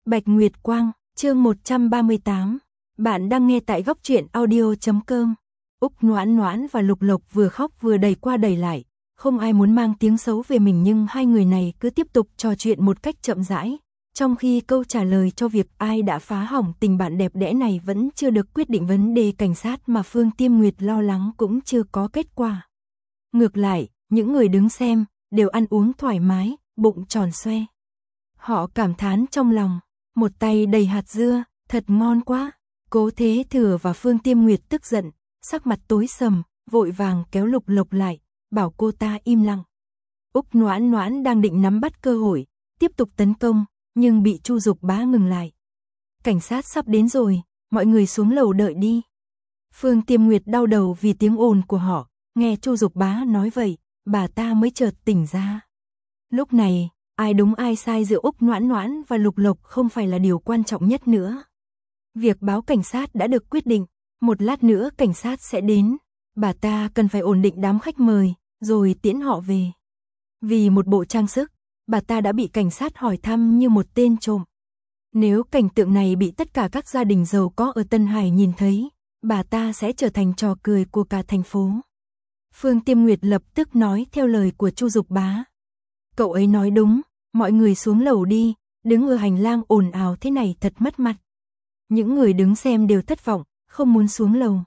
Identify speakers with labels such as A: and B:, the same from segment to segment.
A: Bạch Nguyệt Quang, chương 138. Bạn đang nghe tại góc truyện audio.com. Úc Noãn Noãn và Lục Lộc vừa khóc vừa đẩy qua đẩy lại, không ai muốn mang tiếng xấu về mình nhưng hai người này cứ tiếp tục trò chuyện một cách chậm rãi, trong khi câu trả lời cho việc ai đã phá hỏng tình bạn đẹp đẽ này vẫn chưa được quyết định. Vấn đề cảnh sát mà Phương Tiêm Nguyệt lo lắng cũng chưa có kết quả. Ngược lại, những người đứng xem đều ăn uống thoải mái, bụng tròn xoe. Họ cảm thán trong lòng, một tay đầy hạt dưa, thật ngon quá. Cố Thế Thừa và Phương Tiêm Nguyệt tức giận, sắc mặt tối sầm, vội vàng kéo Lục Lộc lại, bảo cô ta im lặng. Úc Noãn Noãn đang định nắm bắt cơ hội, tiếp tục tấn công, nhưng bị Chu Dục Bá ngừng lại. Cảnh sát sắp đến rồi, mọi người xuống lầu đợi đi. Phương Tiêm Nguyệt đau đầu vì tiếng ồn của họ, nghe Chu Dục Bá nói vậy, bà ta mới chợt tỉnh ra. Lúc này, ai đúng ai sai giữa Úc Noãn Noãn và Lục Lộc không phải là điều quan trọng nhất nữa. Việc báo cảnh sát đã được quyết định, một lát nữa cảnh sát sẽ đến, bà ta cần phải ổn định đám khách mời, rồi tiễn họ về. Vì một bộ trang sức, bà ta đã bị cảnh sát hỏi thăm như một tên trộm. Nếu cảnh tượng này bị tất cả các gia đình giàu có ở Tân Hải nhìn thấy, bà ta sẽ trở thành trò cười của cả thành phố. Phương Tiêm Nguyệt lập tức nói theo lời của Chu Dục Bá. Cậu ấy nói đúng, mọi người xuống lầu đi, đứng ở hành lang ồn ào thế này thật mất mặt. Những người đứng xem đều thất vọng, không muốn xuống lầu.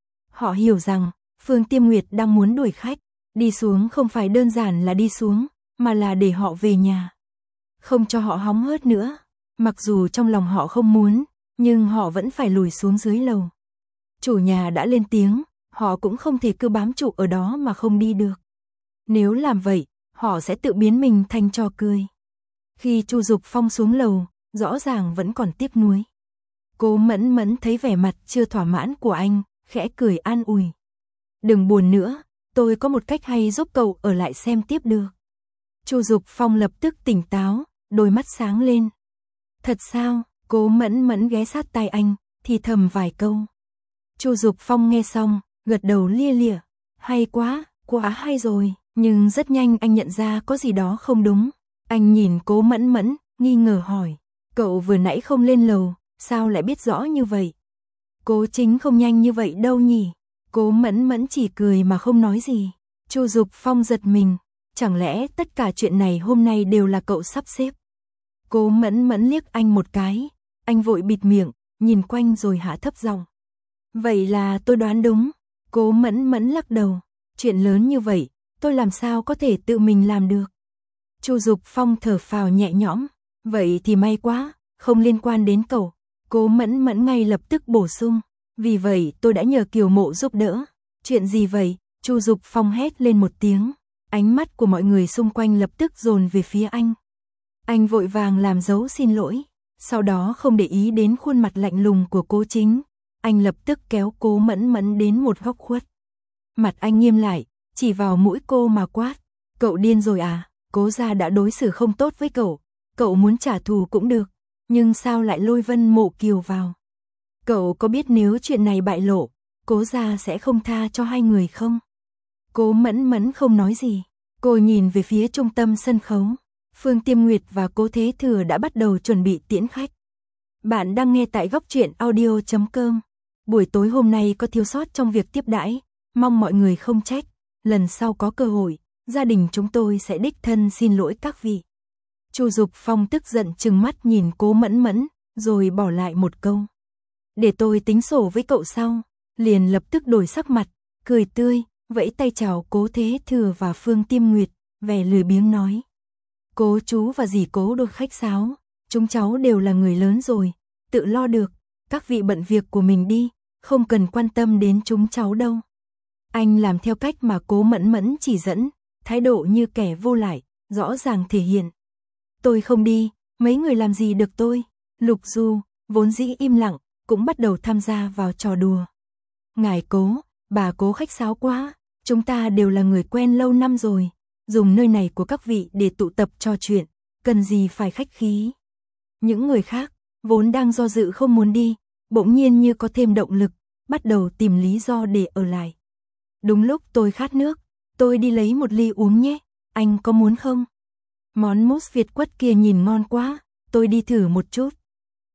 A: Họ hiểu rằng, Phương Tiêm Nguyệt đang muốn đuổi khách, đi xuống không phải đơn giản là đi xuống, mà là để họ về nhà. Không cho họ hóng hớt nữa, mặc dù trong lòng họ không muốn, nhưng họ vẫn phải lùi xuống dưới lầu. Chủ nhà đã lên tiếng, họ cũng không thể cứ bám trụ ở đó mà không đi được. Nếu làm vậy, họ sẽ tự biến mình thành trò cười. Khi Chu Dục Phong xuống lầu, rõ ràng vẫn còn tiếc nuối. Cố Mẫn Mẫn thấy vẻ mặt chưa thỏa mãn của anh, khẽ cười an ủi. Đừng buồn nữa, tôi có một cách hay giúp cậu ở lại xem tiếp được. Chu Dục Phong lập tức tỉnh táo, đôi mắt sáng lên. Thật sao? Cố Mẫn Mẫn ghé sát tai anh, thì thầm vài câu. Chu Dục Phong nghe xong, gật đầu lia lịa. Hay quá, quá hay rồi. Nhưng rất nhanh anh nhận ra có gì đó không đúng. Anh nhìn Cố Mẫn Mẫn, nghi ngờ hỏi. Cậu vừa nãy không lên lầu, sao lại biết rõ như vậy? Cố Chính không nhanh như vậy đâu nhỉ? Cố Mẫn Mẫn chỉ cười mà không nói gì. Chu Dục Phong giật mình. Chẳng lẽ tất cả chuyện này hôm nay đều là cậu sắp xếp? Cố Mẫn Mẫn liếc anh một cái. Anh vội bịt miệng, nhìn quanh rồi hạ thấp giọng. Vậy là tôi đoán đúng. Cố Mẫn Mẫn lắc đầu. Chuyện lớn như vậy, tôi làm sao có thể tự mình làm được? Chu Dục Phong thở phào nhẹ nhõm. Vậy thì may quá, không liên quan đến cậu. Cố Mẫn Mẫn ngay lập tức bổ sung. Vì vậy tôi đã nhờ Kiều Mộ giúp đỡ. Chuyện gì vậy? Chu Dục Phong hét lên một tiếng. Ánh mắt của mọi người xung quanh lập tức dồn về phía anh. Anh vội vàng làm dấu xin lỗi. Sau đó không để ý đến khuôn mặt lạnh lùng của Cố Chính. Anh lập tức kéo Cố Mẫn Mẫn đến một góc khuất. Mặt anh nghiêm lại, chỉ vào mũi cô mà quát. Cậu điên rồi à? Cố gia đã đối xử không tốt với cậu. Cậu muốn trả thù cũng được. Nhưng sao lại lôi Vân Mộ Kiều vào? Cậu có biết nếu chuyện này bại lộ, Cố gia sẽ không tha cho hai người không? Cố Mẫn Mẫn không nói gì. Cô nhìn về phía trung tâm sân khấu. Phương Tiêm Nguyệt và Cố Thế Thừa đã bắt đầu chuẩn bị tiễn khách. Bạn đang nghe tại góc truyện audio.com. Buổi tối hôm nay có thiếu sót trong việc tiếp đãi, mong mọi người không trách. Lần sau có cơ hội, gia đình chúng tôi sẽ đích thân xin lỗi các vị. Chu Dục Phong tức giận trừng mắt nhìn Cố Mẫn Mẫn, rồi bỏ lại một câu. Để tôi tính sổ với cậu sau. Liền lập tức đổi sắc mặt, cười tươi, vẫy tay chào Cố Thế Thừa và Phương Tiêm Nguyệt, vẻ lười biếng nói. Cố chú và dì Cố đôi khách sáo, chúng cháu đều là người lớn rồi, tự lo được, các vị bận việc của mình đi, không cần quan tâm đến chúng cháu đâu. Anh làm theo cách mà Cố Mẫn Mẫn chỉ dẫn, thái độ như kẻ vô lại, rõ ràng thể hiện. Tôi không đi, mấy người làm gì được tôi? Lục Du, vốn dĩ im lặng, cũng bắt đầu tham gia vào trò đùa. Ngài Cố, bà Cố khách sáo quá, chúng ta đều là người quen lâu năm rồi, dùng nơi này của các vị để tụ tập trò chuyện, cần gì phải khách khí. Những người khác, vốn đang do dự không muốn đi, bỗng nhiên như có thêm động lực, bắt đầu tìm lý do để ở lại. Đúng lúc tôi khát nước, tôi đi lấy một ly uống nhé, anh có muốn không? Món mousse Việt quất kia nhìn ngon quá, tôi đi thử một chút.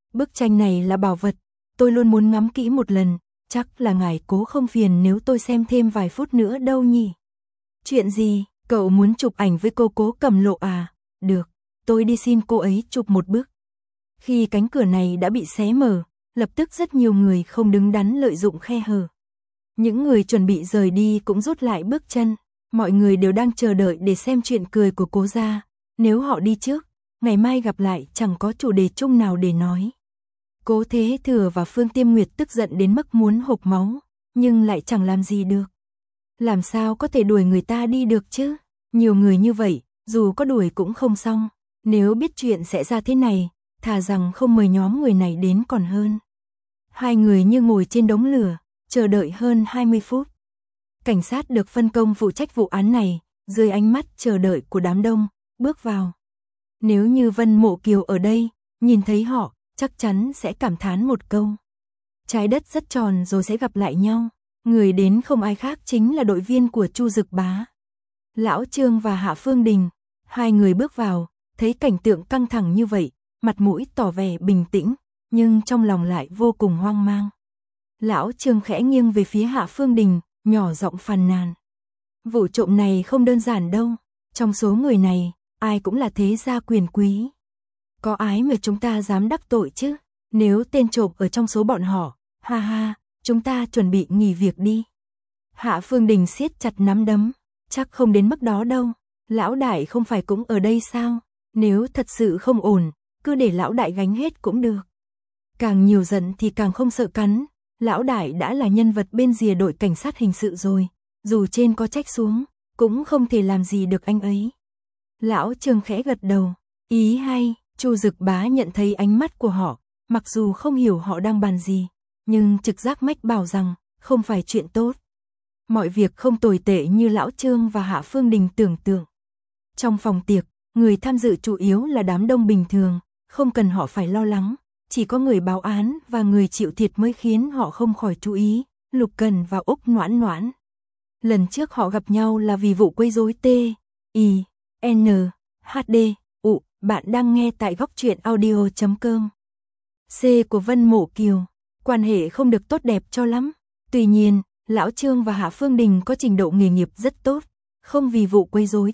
A: Bức tranh này là bảo vật, tôi luôn muốn ngắm kỹ một lần, chắc là ngài cố không phiền nếu tôi xem thêm vài phút nữa đâu nhỉ? Chuyện gì, cậu muốn chụp ảnh với cô Cố Cẩm Lộ à? Được, tôi đi xin cô ấy chụp một bức. Khi cánh cửa này đã bị xé mở, lập tức rất nhiều người không đứng đắn lợi dụng khe hở. Những người chuẩn bị rời đi cũng rút lại bước chân, mọi người đều đang chờ đợi để xem chuyện cười của Cố gia. Nếu họ đi trước, ngày mai gặp lại chẳng có chủ đề chung nào để nói. Cố Thế Thừa và Phương Tiêm Nguyệt tức giận đến mức muốn hộc máu, nhưng lại chẳng làm gì được. Làm sao có thể đuổi người ta đi được chứ? Nhiều người như vậy, dù có đuổi cũng không xong. Nếu biết chuyện sẽ ra thế này, thà rằng không mời nhóm người này đến còn hơn. Hai người như ngồi trên đống lửa, chờ đợi hơn 20 phút. Cảnh sát được phân công phụ trách vụ án này, dưới ánh mắt chờ đợi của đám đông, bước vào. Nếu như Vân Mộ Kiều ở đây, nhìn thấy họ, chắc chắn sẽ cảm thán một câu. Trái đất rất tròn rồi sẽ gặp lại nhau. Người đến không ai khác chính là đội viên của Chu Dực Bá. Lão Trương và Hạ Phương Đình, hai người bước vào, thấy cảnh tượng căng thẳng như vậy, mặt mũi tỏ vẻ bình tĩnh, nhưng trong lòng lại vô cùng hoang mang. Lão Trương khẽ nghiêng về phía Hạ Phương Đình, nhỏ giọng phàn nàn. Vụ trộm này không đơn giản đâu, trong số người này, ai cũng là thế gia quyền quý. Có ai mà chúng ta dám đắc tội chứ? Nếu tên trộm ở trong số bọn họ, ha ha, chúng ta chuẩn bị nghỉ việc đi. Hạ Phương Đình siết chặt nắm đấm, chắc không đến mức đó đâu. Lão đại không phải cũng ở đây sao? Nếu thật sự không ổn, cứ để lão đại gánh hết cũng được. Càng nhiều giận thì càng không sợ cắn. Lão đại đã là nhân vật bên rìa đội cảnh sát hình sự rồi, dù trên có trách xuống, cũng không thể làm gì được anh ấy. Lão Trương khẽ gật đầu, ý hay. Chu Dực Bá nhận thấy ánh mắt của họ, mặc dù không hiểu họ đang bàn gì, nhưng trực giác mách bảo rằng không phải chuyện tốt. Mọi việc không tồi tệ như Lão Trương và Hạ Phương Đình tưởng tượng. Trong phòng tiệc, người tham dự chủ yếu là đám đông bình thường, không cần họ phải lo lắng, chỉ có người báo án và người chịu thiệt mới khiến họ không khỏi chú ý, Lục Cần và Úc Noãn Noãn. Lần trước họ gặp nhau là vì vụ quấy rối T.I.N.H.D. Bạn đang nghe tại góc truyện audio.com. C của Vân Mộ Kiều, quan hệ không được tốt đẹp cho lắm. Tuy nhiên, Lão Trương và Hạ Phương Đình có trình độ nghề nghiệp rất tốt, không vì vụ quấy rối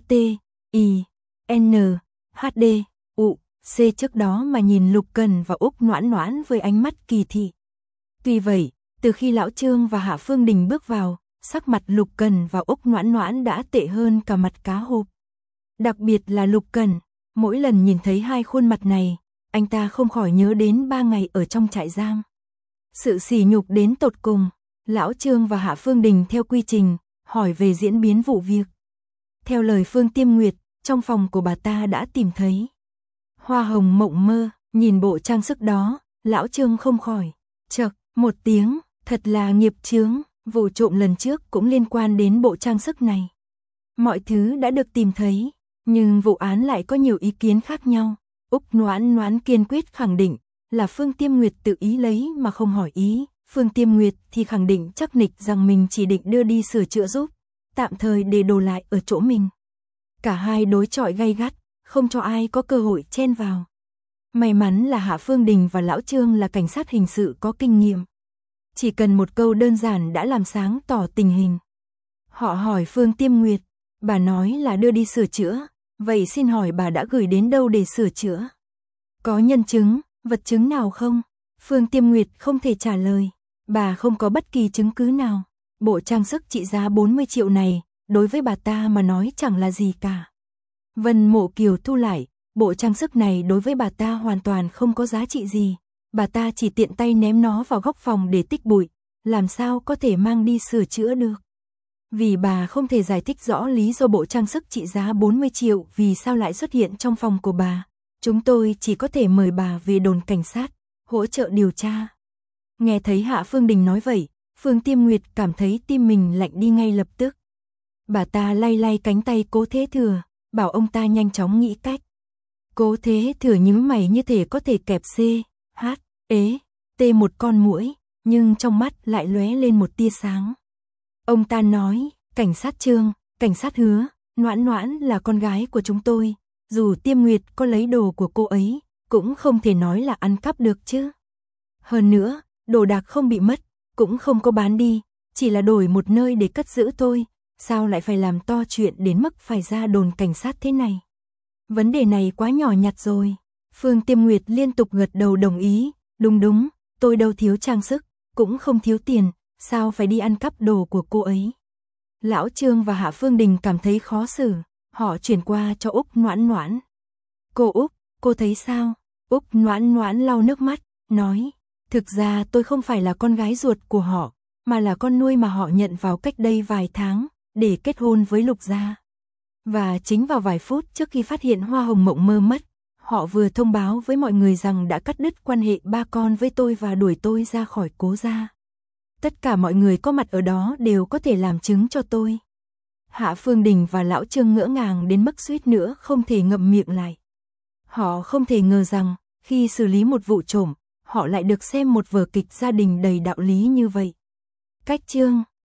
A: T.I.N.H.D.U.C trước đó mà nhìn Lục Cần và Úc Noãn Noãn với ánh mắt kỳ thị. Tuy vậy, từ khi Lão Trương và Hạ Phương Đình bước vào, sắc mặt Lục Cần và Úc Noãn Noãn đã tệ hơn cả mặt cá hộp. Đặc biệt là Lục Cần. Mỗi lần nhìn thấy hai khuôn mặt này, anh ta không khỏi nhớ đến 3 ngày ở trong trại giam. Sự sỉ nhục đến tột cùng, Lão Trương và Hạ Phương Đình theo quy trình, hỏi về diễn biến vụ việc. Theo lời Phương Tiêm Nguyệt, trong phòng của bà ta đã tìm thấy hoa hồng mộng mơ, nhìn bộ trang sức đó, Lão Trương không khỏi chậc một tiếng, thật là nghiệp chướng, vụ trộm lần trước cũng liên quan đến bộ trang sức này. Mọi thứ đã được tìm thấy. Nhưng vụ án lại có nhiều ý kiến khác nhau. Úc Noãn Noãn kiên quyết khẳng định là Phương Tiêm Nguyệt tự ý lấy mà không hỏi ý. Phương Tiêm Nguyệt thì khẳng định chắc nịch rằng mình chỉ định đưa đi sửa chữa giúp, tạm thời để đồ lại ở chỗ mình. Cả hai đối chọi gay gắt, không cho ai có cơ hội chen vào. May mắn là Hạ Phương Đình và Lão Trương là cảnh sát hình sự có kinh nghiệm. Chỉ cần một câu đơn giản đã làm sáng tỏ tình hình. Họ hỏi Phương Tiêm Nguyệt, bà nói là đưa đi sửa chữa. Vậy xin hỏi bà đã gửi đến đâu để sửa chữa? Có nhân chứng, vật chứng nào không? Phương Tiêm Nguyệt không thể trả lời. Bà không có bất kỳ chứng cứ nào. Bộ trang sức trị giá 40 triệu này, đối với bà ta mà nói chẳng là gì cả. Vân Mộ Kiều thu lại, bộ trang sức này đối với bà ta hoàn toàn không có giá trị gì. Bà ta chỉ tiện tay ném nó vào góc phòng để tích bụi, làm sao có thể mang đi sửa chữa được. Vì bà không thể giải thích rõ lý do bộ trang sức trị giá 40 triệu vì sao lại xuất hiện trong phòng của bà. Chúng tôi chỉ có thể mời bà về đồn cảnh sát, hỗ trợ điều tra. Nghe thấy Hạ Phương Đình nói vậy, Phương Tiêm Nguyệt cảm thấy tim mình lạnh đi ngay lập tức. Bà ta lay lay cánh tay Cố Thế Thừa, bảo ông ta nhanh chóng nghĩ cách. Cố Thế Thừa nhíu mày như thể có thể kẹp T một con muỗi, nhưng trong mắt lại lóe lên một tia sáng. Ông ta nói, cảnh sát Trương, cảnh sát Hứa, Noãn Noãn là con gái của chúng tôi, dù Tiêm Nguyệt có lấy đồ của cô ấy, cũng không thể nói là ăn cắp được chứ. Hơn nữa, đồ đạc không bị mất, cũng không có bán đi, chỉ là đổi một nơi để cất giữ thôi, sao lại phải làm to chuyện đến mức phải ra đồn cảnh sát thế này. Vấn đề này quá nhỏ nhặt rồi. Phương Tiêm Nguyệt liên tục gật đầu đồng ý, đúng, tôi đâu thiếu trang sức, cũng không thiếu tiền, sao phải đi ăn cắp đồ của cô ấy. Lão Trương và Hạ Phương Đình cảm thấy khó xử, họ chuyển qua cho Úc Noãn Noãn. Cô Úc, cô thấy sao? Úc Noãn Noãn lau nước mắt, nói, thực ra tôi không phải là con gái ruột của họ, mà là con nuôi mà họ nhận vào cách đây vài tháng, để kết hôn với Lục gia. Và chính vào vài phút trước khi phát hiện Hoa Hồng Mộng Mơ mất, họ vừa thông báo với mọi người rằng đã cắt đứt quan hệ ba con với tôi và đuổi tôi ra khỏi Cố gia. Tất cả mọi người có mặt ở đó đều có thể làm chứng cho tôi. Hạ Phương Đình và Lão Trương ngỡ ngàng đến mức suýt nữa không thể ngậm miệng lại. Họ không thể ngờ rằng, khi xử lý một vụ trộm, họ lại được xem một vở kịch gia đình đầy đạo lý như vậy. Cách chương